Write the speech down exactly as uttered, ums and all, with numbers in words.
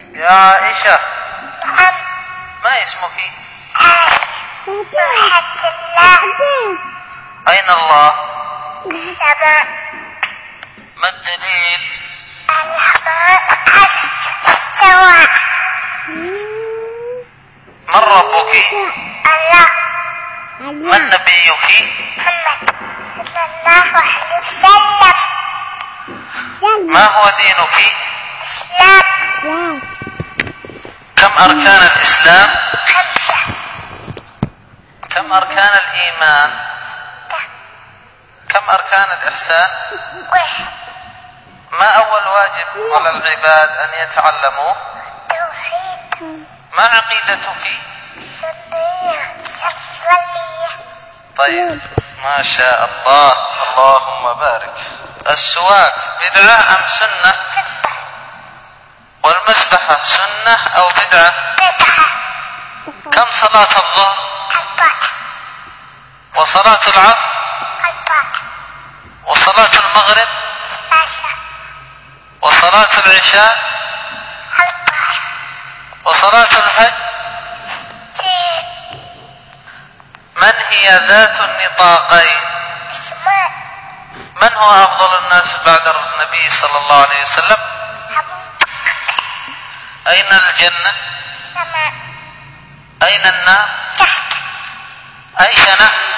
يا عائشة، ما اسمك؟ أين الله؟ ما الدليل؟ استوى. من ربك؟ الله. من نبيك؟ محمد صلى الله عليه وسلم. ما هو دينك؟ الإسلام. كم أركان الإسلام؟ خمسة. كم أركان الإيمان؟ كم أركان الإحسان؟ واحد. ما أول واجب على العباد أن يتعلموه؟ توحيد. ما عقيدتك؟ سنية سفلية. طيب، ما شاء الله، اللهم بارك. السواك بدعة أم سنة؟ ستة. والمسبحة سنة أو بدعة؟ بدعة. كم صلاة الظهر؟ أربعة. وصلاة العصر؟ أربعة. وصلاة المغرب؟ ثلاثة. وصلاة العشاء؟ أربعة. وصلاة الحج؟ ست. من هي ذات النطاقين؟ اسماء. من هو أفضل الناس بعد النبي صلى الله عليه وسلم؟ أبو بكر. أين الجنة؟ سماء. أين النار؟ تحت. أي سنة؟